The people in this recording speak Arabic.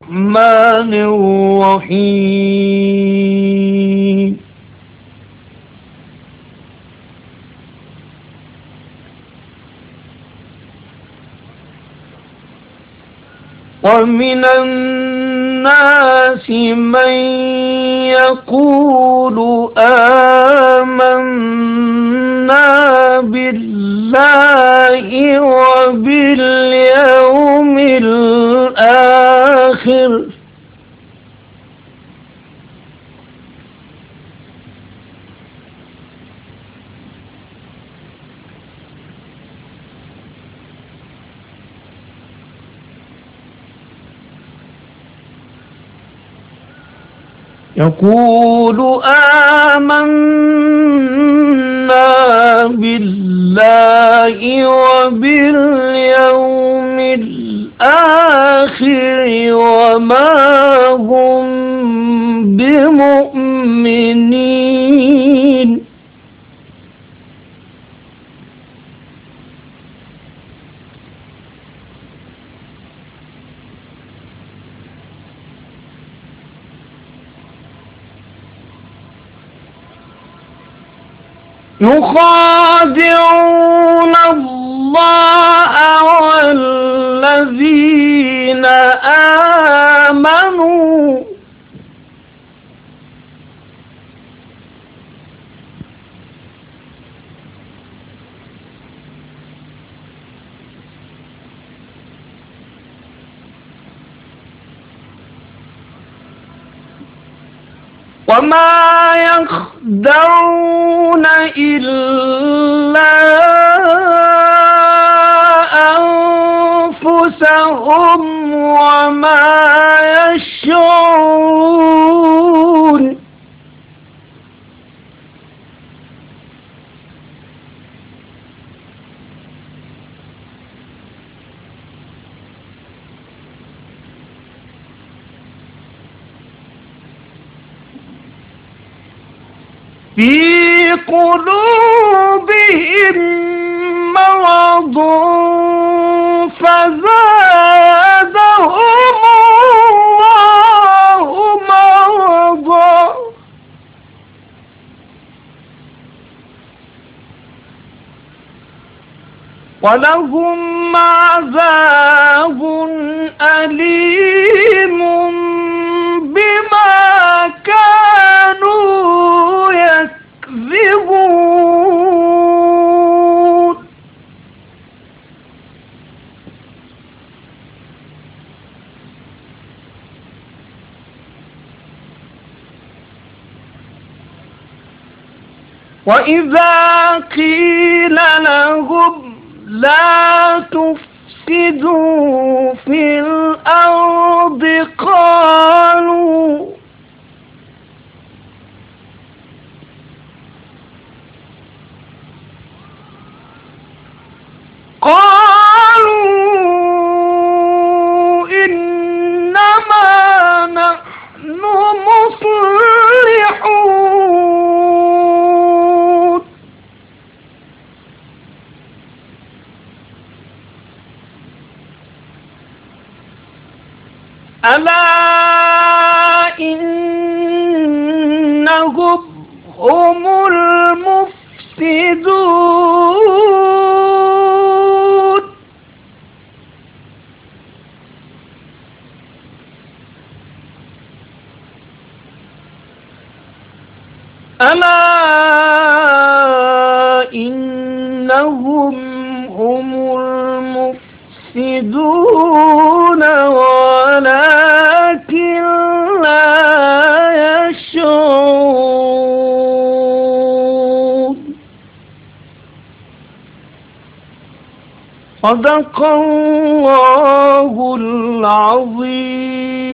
الرحمن الرحيم. ومن الناس من يقول آمنا بالله وباليوم الآخر يقول آمنا بالله وباليوم الآخر وما هم بمؤمنين. يخادعون الله والذين آمنوا وما يخدعون إلا أنفسهم وما يشعرون. في قلوبهم مرض فزادهم الله مرضا ولهم عذاب أليم بما كانوا يكذبون. وإذا قيل لهم لا تفسدوا في الأرض قالوا إنما نحن مصلحون. ألا إنهم هم المفسدون. ألا إنهم هم المفسدون ولكن لا يشعرون. صدق الله العظيم.